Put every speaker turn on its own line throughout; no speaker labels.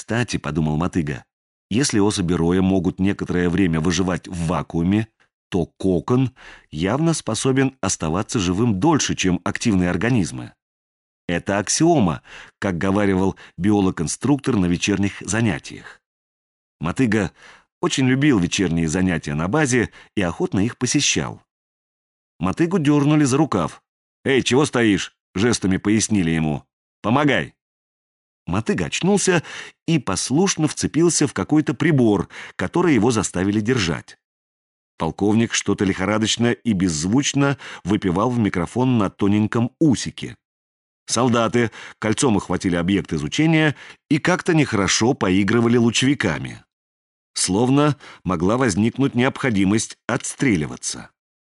Кстати, подумал Мотыга, если особи роя могут некоторое время выживать в вакууме, то кокон явно способен оставаться живым дольше, чем активные организмы. Это аксиома, как говаривал биолог-инструктор на вечерних занятиях. Мотыга очень любил вечерние занятия на базе и охотно их посещал. Мотыгу дернули за рукав. «Эй, чего стоишь?» — жестами пояснили ему. «Помогай!» Мотыга очнулся и послушно вцепился в какой-то прибор, который его заставили держать. Полковник что-то лихорадочно и беззвучно выпивал в микрофон на тоненьком усике. Солдаты кольцом охватили объект изучения и как-то нехорошо поигрывали лучевиками. Словно могла возникнуть необходимость отстреливаться.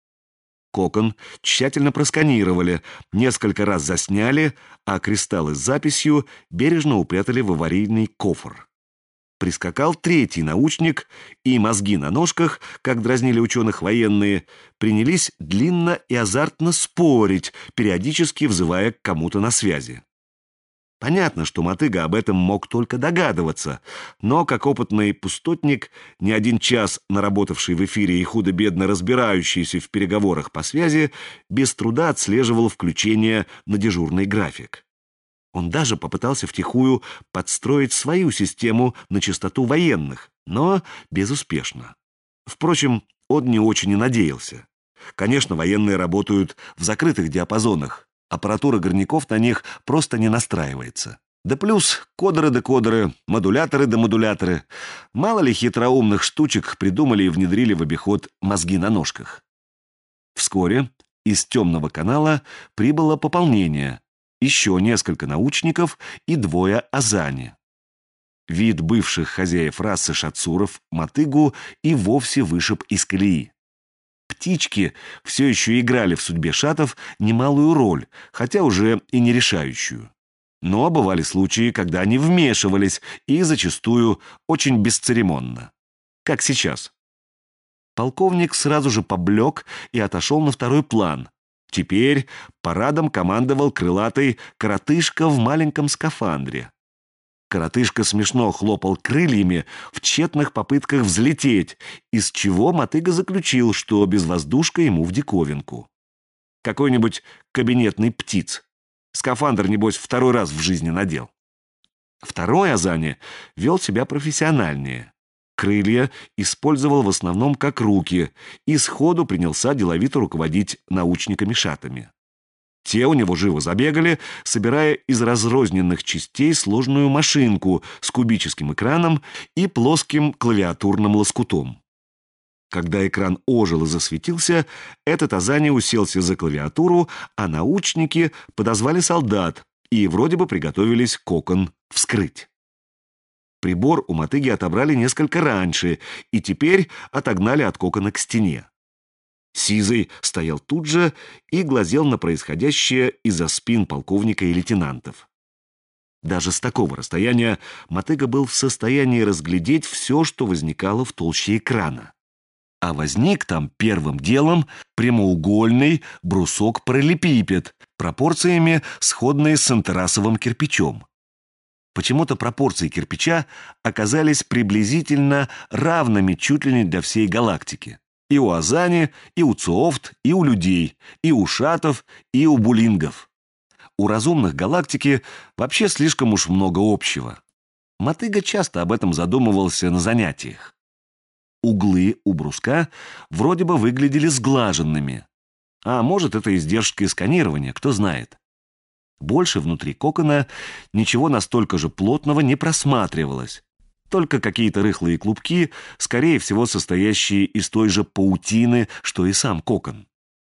Кокон тщательно просканировали, несколько раз засняли, а кристаллы с записью бережно упрятали в аварийный кофр. Прискакал третий научник, и мозги на ножках, как дразнили ученых военные, принялись длинно и азартно спорить, периодически взывая к кому-то на связи. Понятно, что Мотыга об этом мог только догадываться, но, как опытный пустотник, не один час наработавший в эфире и худо-бедно разбирающийся в переговорах по связи, без труда отслеживал включение на дежурный график. Он даже попытался втихую подстроить свою систему на частоту военных, но безуспешно. Впрочем, он не очень и надеялся. Конечно, военные работают в закрытых диапазонах, аппаратура горняков на них просто не настраивается. Да плюс кодеры, модуляторы да модуляторы. Мало ли хитроумных штучек придумали и внедрили в обиход мозги на ножках. Вскоре из темного канала прибыло пополнение. Еще несколько научников и 2 азани. Вид бывших хозяев расы шатсуров Мотыгу и вовсе вышиб из колеи. Птички все еще играли в судьбе шатов немалую роль, хотя уже и не решающую. Но бывали случаи, когда они вмешивались, и зачастую очень бесцеремонно. Как сейчас. Полковник сразу же поблек и отошел на второй план. Теперь парадом командовал крылатый коротышка в маленьком скафандре. Коротышка смешно хлопал крыльями в тщетных попытках взлететь, из чего Мотыга заключил, что безвоздушка ему в диковинку. Какой-нибудь кабинетный птиц. Скафандр, небось, второй раз в жизни надел. Второй азани вел себя профессиональнее. Крылья использовал в основном как руки и сходу принялся деловито руководить научниками-шатами. Те у него живо забегали, собирая из разрозненных частей сложную машинку с кубическим экраном и плоским клавиатурным лоскутом. Когда экран ожил и засветился, этот азани уселся за клавиатуру, а научники подозвали солдат и вроде бы приготовились кокон вскрыть. Прибор у Мотыги отобрали несколько раньше и теперь отогнали от кокона к стене. Сизый стоял тут же и глазел на происходящее из-за спин полковника и лейтенантов. Даже с такого расстояния Мотыга был в состоянии разглядеть все, что возникало в толще экрана. А возник там первым делом прямоугольный брусок-параллелепипед, пропорциями сходные с антерасовым кирпичом. Почему-то пропорции кирпича оказались приблизительно равными чуть ли не для всей галактики. И у азани, и у цоофт, и у людей, и у шатов, и у булингов. У разумных галактики вообще слишком уж много общего. Мотыга часто об этом задумывался на занятиях. Углы у бруска вроде бы выглядели сглаженными. А может, это издержки сканирования, кто знает. Больше внутри кокона ничего настолько же плотного не просматривалось. Только какие-то рыхлые клубки, скорее всего, состоящие из той же паутины, что и сам кокон.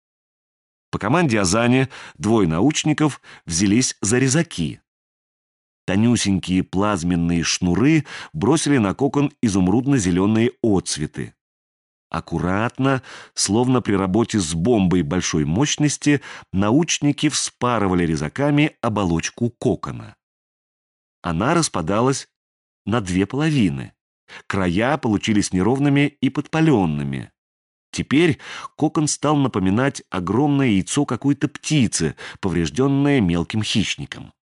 По команде азани 2 научников взялись за резаки. Тонюсенькие плазменные шнуры бросили на кокон изумрудно-зеленые отцветы. Аккуратно, словно при работе с бомбой большой мощности, научники вспарывали резаками оболочку кокона. Она распадалась на 2 половины. Края получились неровными и подпаленными. Теперь кокон стал напоминать огромное яйцо какой-то птицы, поврежденное мелким хищником.